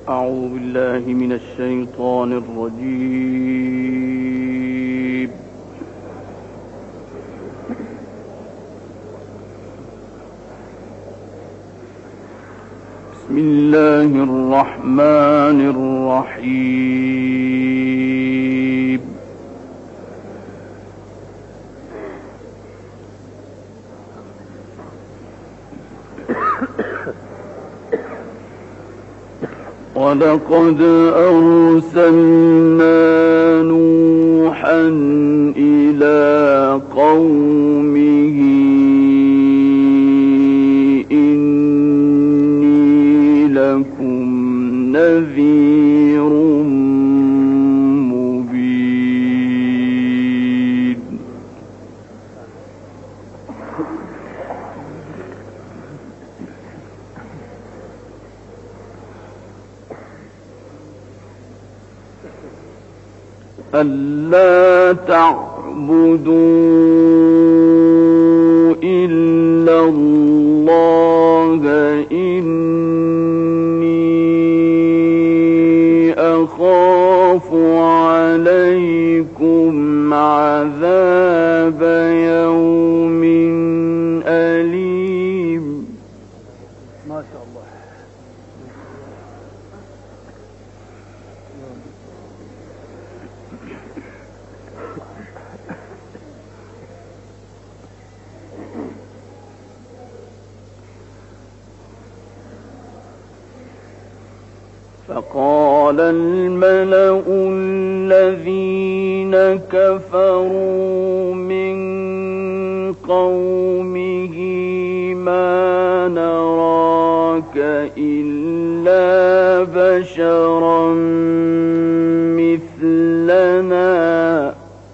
أعوذ بالله من الشيطان الرجيم. بسم الله الرحمن الرحيم. ولقد أرسلنا نوحا إلى قومه إني لكم نذير مبين. ألا تعبدوا إلا الله إني أخاف عليكم عذاب يوم أليم. ما شاء الله. فقال الملأ الذين كفروا من قومه ما نراك إلا بشرا مثلنا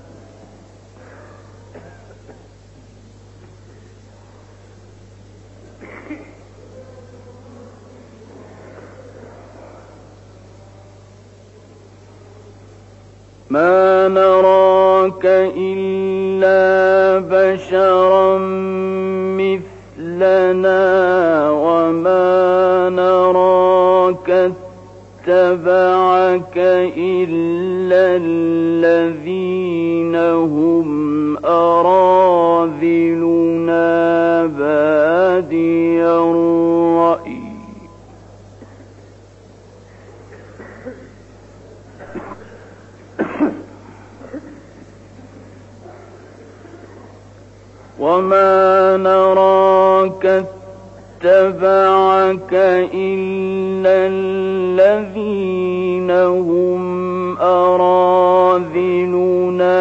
وما نراك اتبعك إلا الذين هم أراذلنا بادي الرأي وما نراك اتبعك إلا الذين هم أراذلنا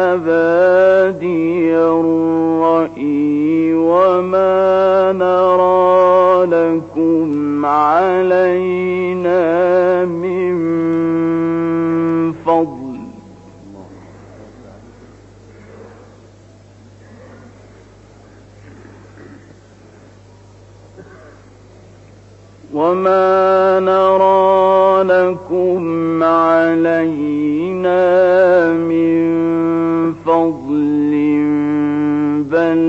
بادي الرأي وما نرى لكم علينا من فضل وما نرى لكم علينا من فضل بل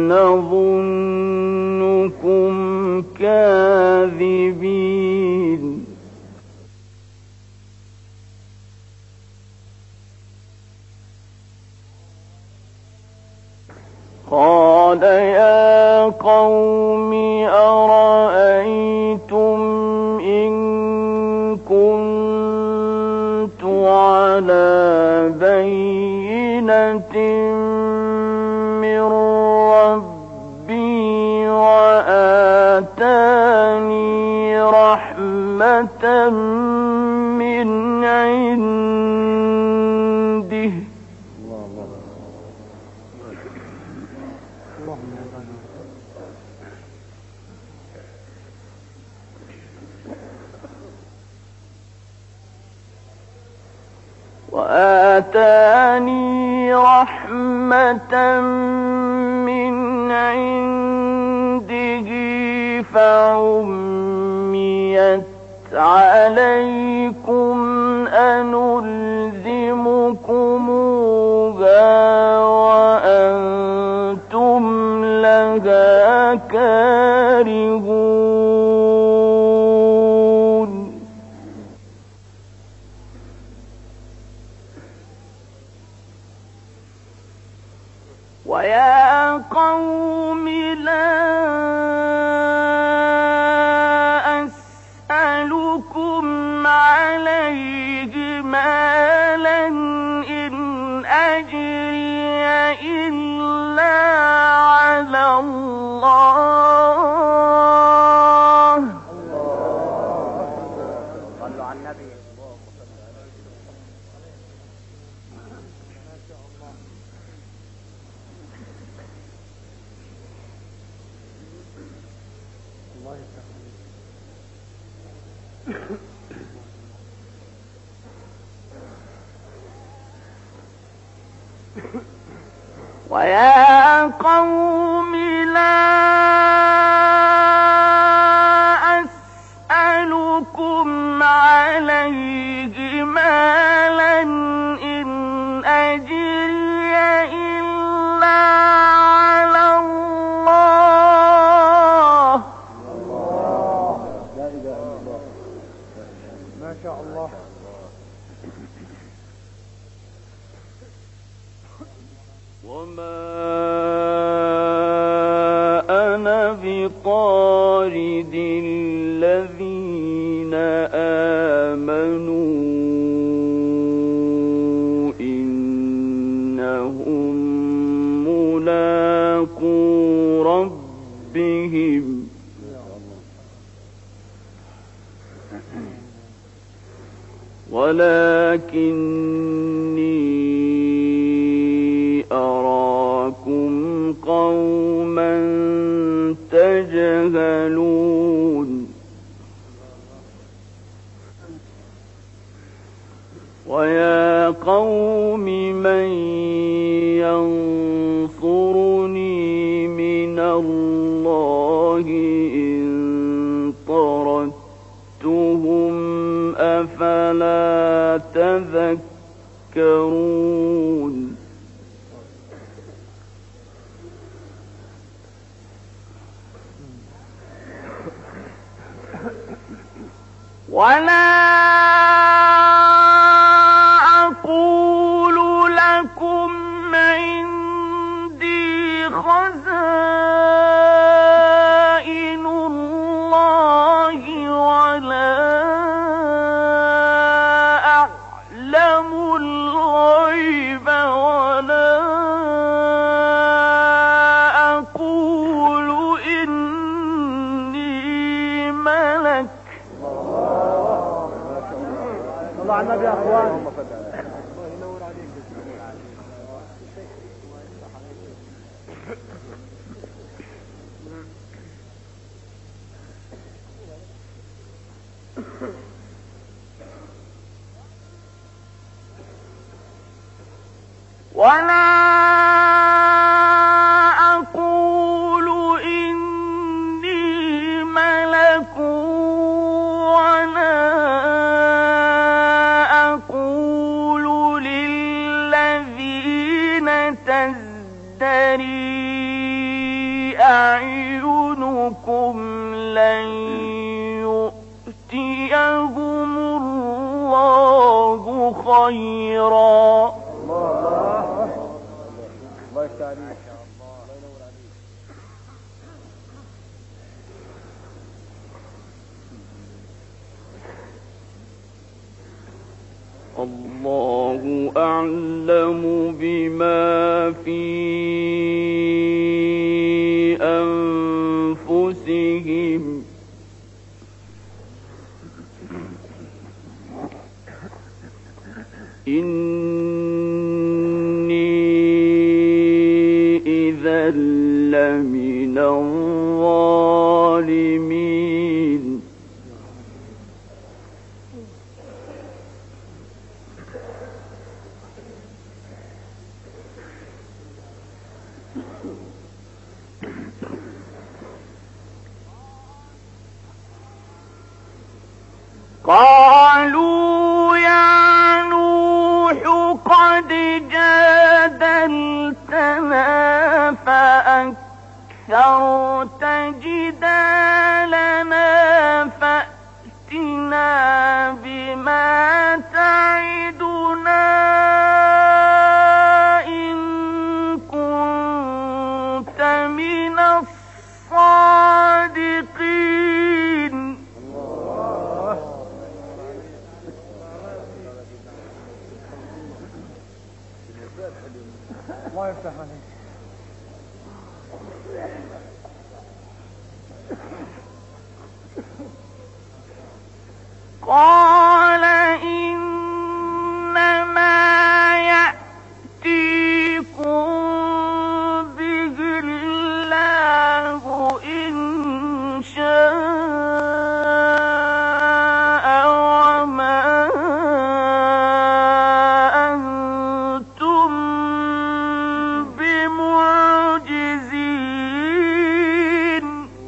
نظنكم كاذبين. قال يا قوم أرأيتم إن كنت على بينة من ربي وآتاني رحمة من عنده فعميت عليكم أنلزمكموها وأنتم لها كارهون. ويا قوم لا أسألكم عليه مالا إن أجري إلا على الله. صلوا على النبي. ويا قوم لا أسألكم عليه مالا إن أجري إلا على الله. لا إله إلا الله. ما شاء الله. وما أنا بطارد الذين آمنوا إنهم ملاقو ربهم ولكني أراكم قوما تجهلون. ويا قوم من ينصرني من الله إن طردتهم أفلا تذكرون. ولا أقول لكم عندي خزائن الله ولا أعلم الغيب ولا أقول إني ملك. صلوا على النبي يا اخوان. ولا أقول إني ملك ولا أقول للذين تزدري أعينكم لن يؤتيهم الله خيرا. الله يفتح عليك. الله أعلم بما في أنفسهم إني إذا لمن الظالمين. قالوا يا نوح قد جادلتنا فأكثرت جدالنا فأتنا بما تعدنا إن كنت يفتح عليك. قال إنما يأتيكم به الله إن شاء وما أنتم بمعجزين.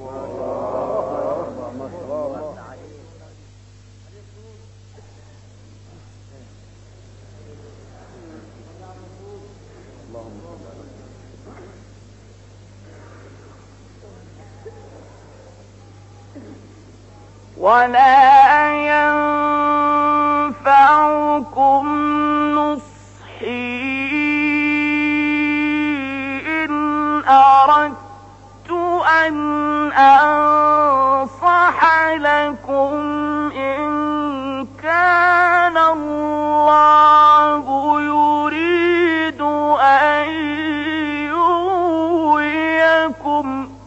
ولا ينفعكم نصحي إن أردت أن أنصح لكم إن كان الله يريد أن يغويكم.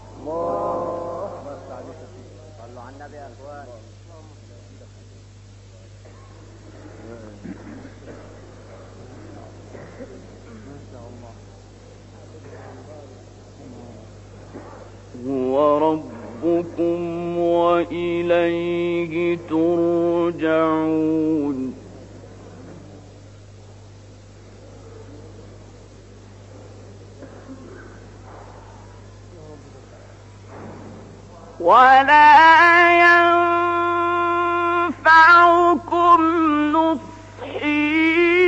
هو ربكم وإليه ترجعون. ولا ينفعكم نصحي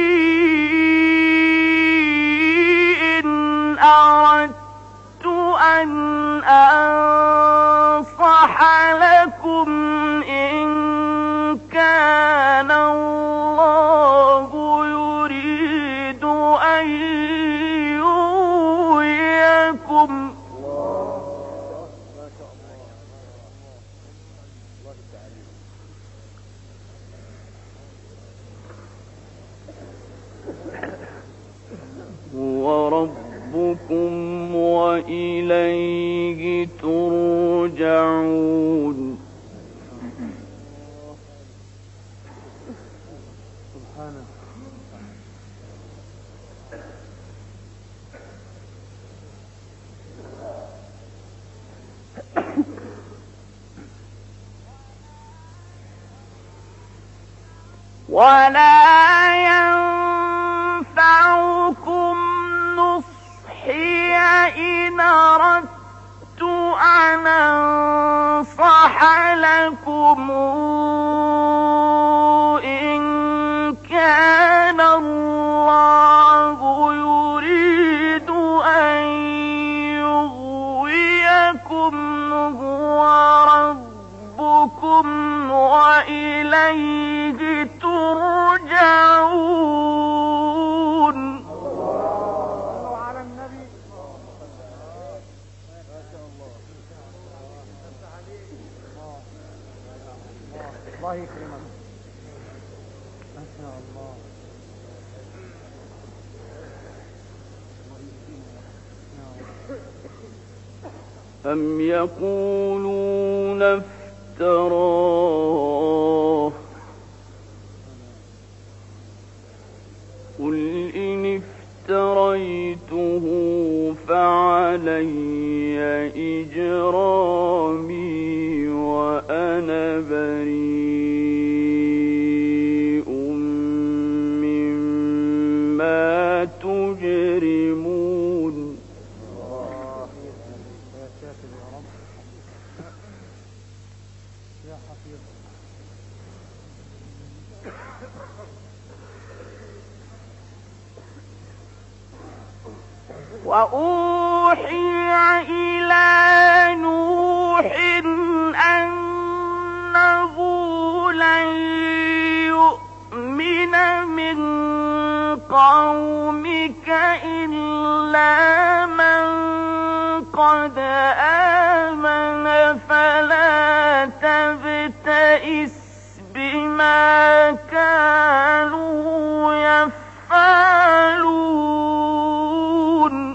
إن أردت أن أنصح لكم إن كان الله يريد أن يغويكم. هو ربكم وإليه ترجعون. سبحانه. ولا ينفعكم نصحي إن أردت أن أنصح لكم إن كان الله يريد أن يغويكم. هو ربكم وإليه ترجعون. على النبي. الله يكرمك. ما شاء الله. أم يقولون افتراه قل إن افتريته فعلي إجرامي وأنا بريء مما تجرمون. يا ساتر يا رب. يا حفيظ. وأوحي إلى نوح أنه لن يؤمن من قومك إلا من قد آمن فلا تبتئس بما كانوا يفعلون.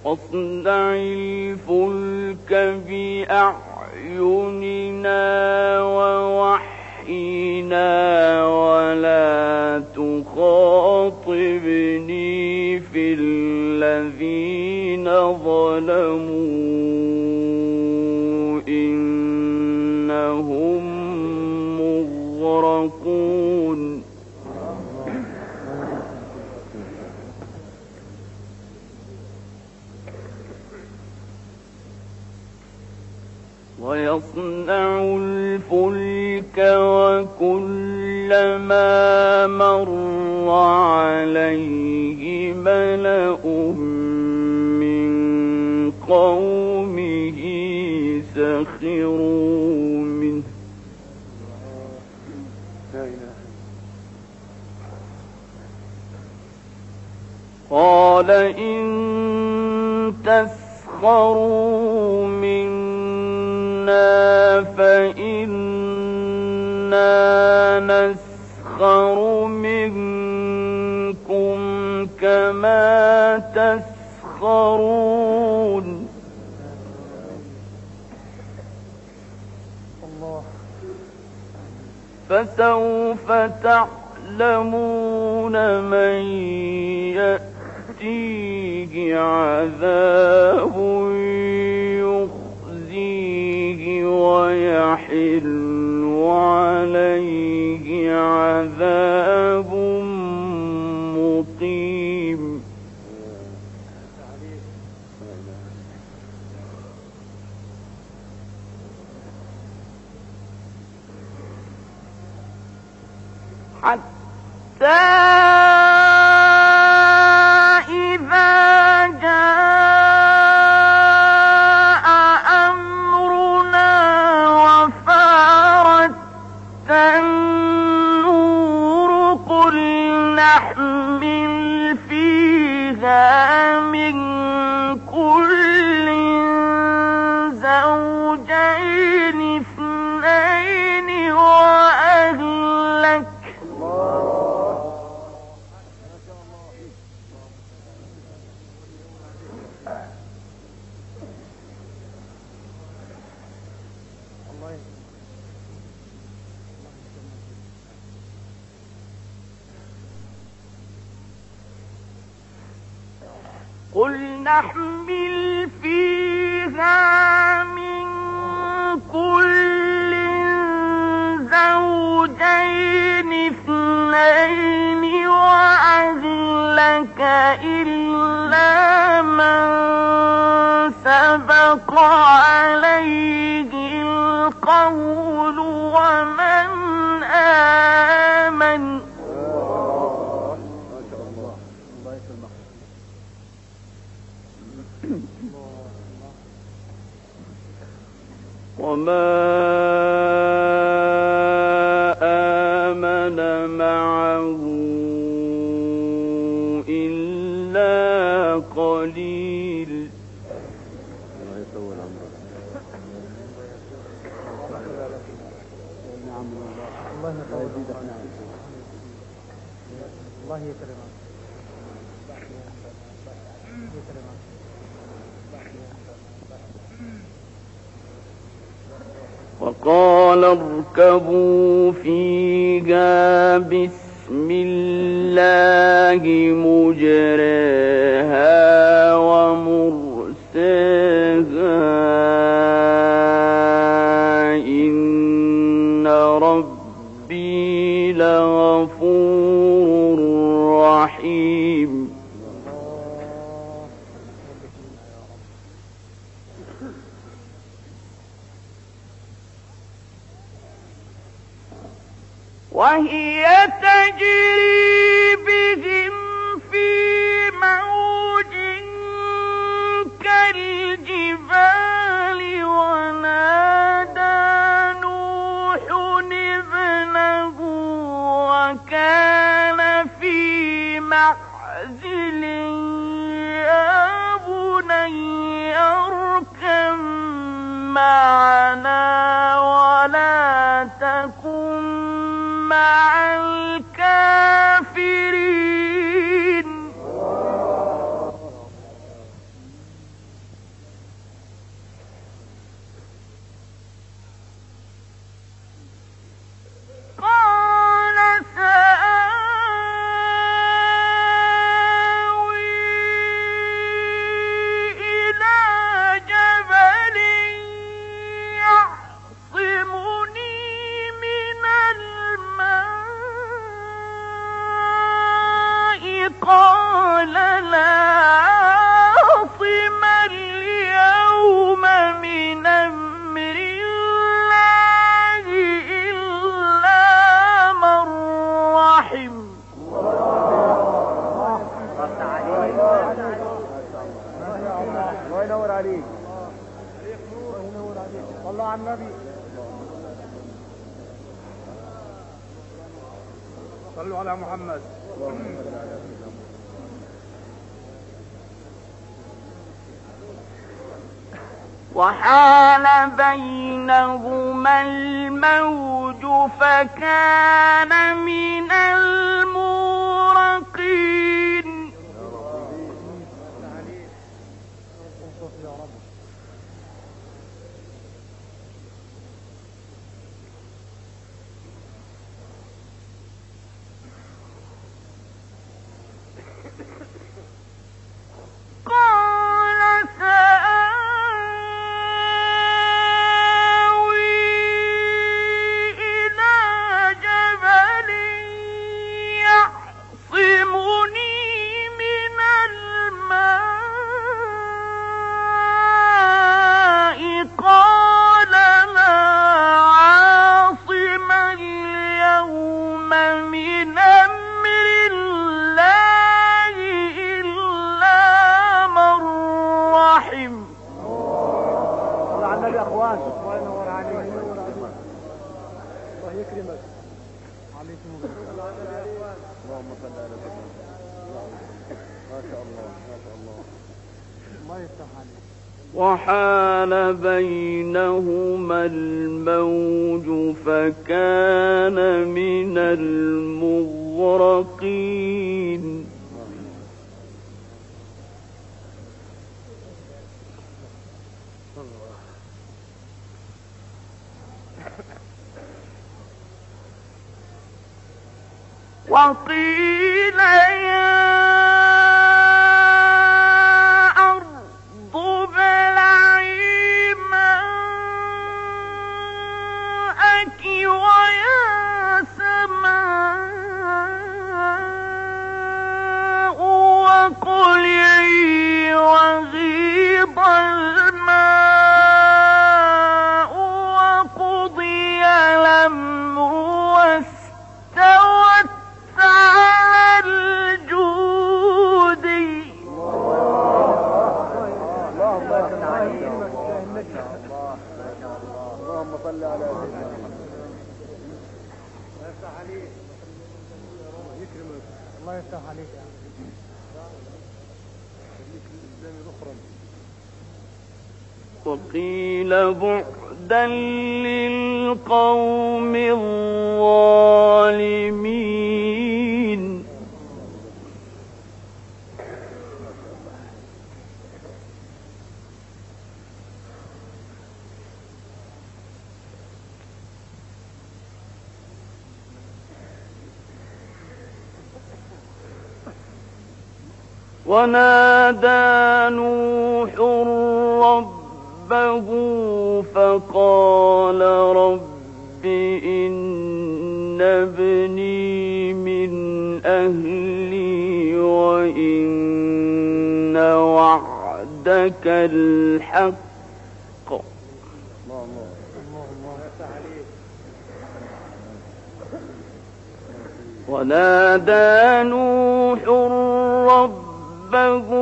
واصنع الفلك بأعيننا ووحينا ولا تخاطبني في الذين ظلموا إنهم مغرقون. ويصنع الفلك وكلما مر عليه ملأ من قومه سخروا منه قال إن تسخروا منا فإنا نسخر منكم كما تسخرون. فسوف تعلمون من يأتيه عذاب يخزيه ويحل عليه عذاب مقيم. حتى إذا جاء أمرنا وفارت النور قل نحمل فيها من كل زوجين اثنين وأهلك قل نحمل فيها من كل زوجين اثنين وأهلك إلا من سبق عليه القول ومن آمن. وما آمن معه إلا قليل. الله يكرمك. وقال اركبوا فيها بسم الله مجريها ومرساها إن ربي لغفور رحيم. وهي تجري بهم في موج كالجبال ونادى نوح ابنه وكان في معزل يا بني اركب معنا ولا تكن مع الكافرين. ينور عليك. الله ينور عليك. صلوا على النبي. صلوا على محمد. وحال بينهما الموج فكان من المغرقين. وحال بينهما الموج فكان من المغرقين. وقيل يا وقيل بعدا للقوم الظالمين. ونادى نوح ربه فقال رب إن ابني من أهلي وإن وعدك الحق ونادى نوح ربه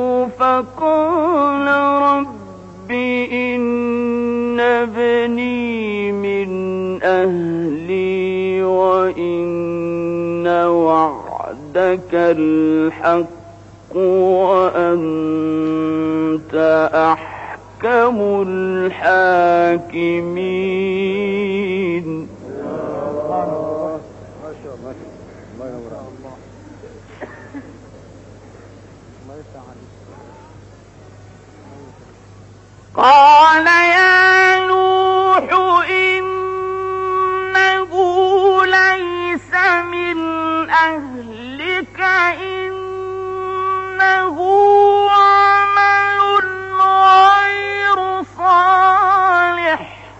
فقال رب إن ابني من أهلي وإن وعدك الحق وأنت أحكم الحاكمين. قال يا نوح إنه ليس من أهلك إنه عمل غير صالح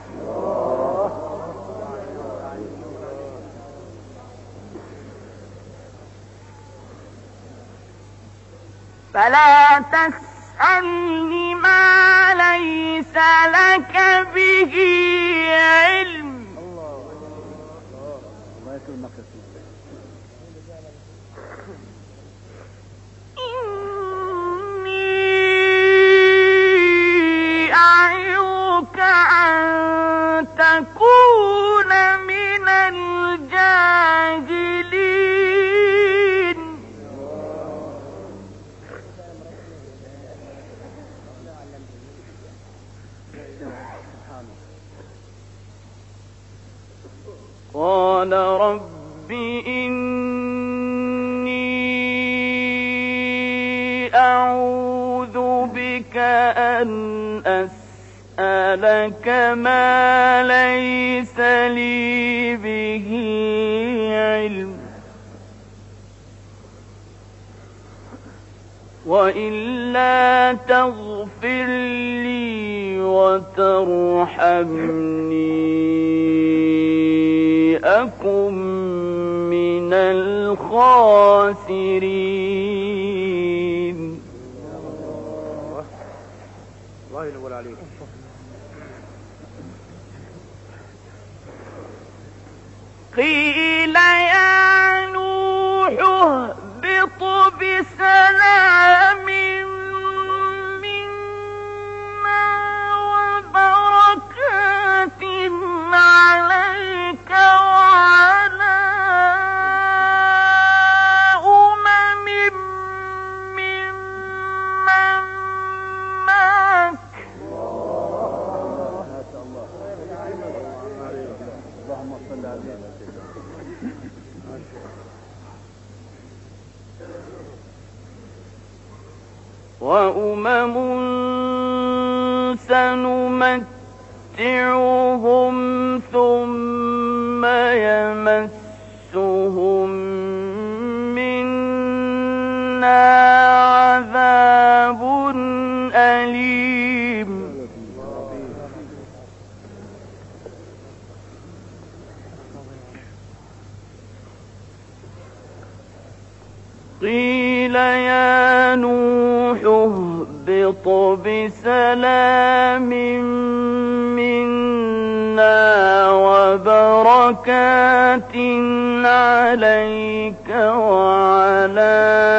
فلا تسألني ما ليس لك به علم إني قال رب إني أعوذ بك أن أسألك ما ليس لي به علم وإلا تغفر لي وترحمني أكن من الخاسرين. الله ينور عليك. قيل يا نوح اهبط بسلام منا وبركات عليك وعلى أمم ممن معك. اللهم صل على سيدنا وأمم سنمتعهم ثم يمسهم منا عذاب أليم. قيل يا نوح اهبط بسلام منا وبركات عليك وعلى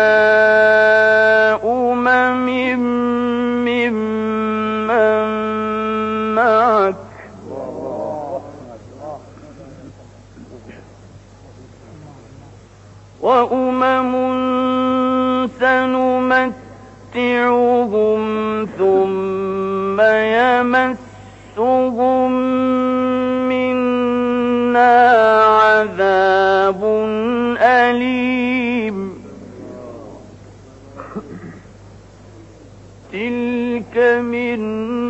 أمم ممن معك وأمم سنمتعهم ثم يمسهم منا عذاب أليم. تلك من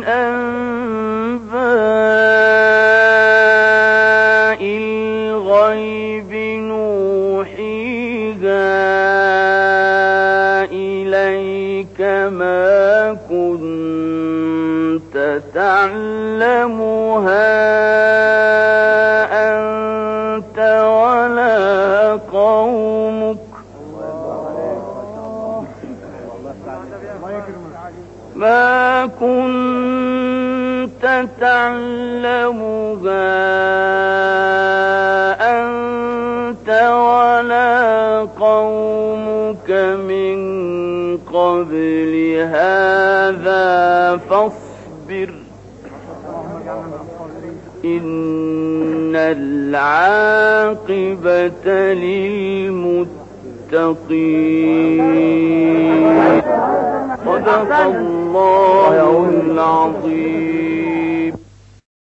أنباء الغيب نوحيها إليك ما كنت تعلمها أنت ولا قومك ما كنت تعلمها أنت ولا قومك من قبل هذا فاصبر إن العاقبة للمتقين. صدق الله العظيم.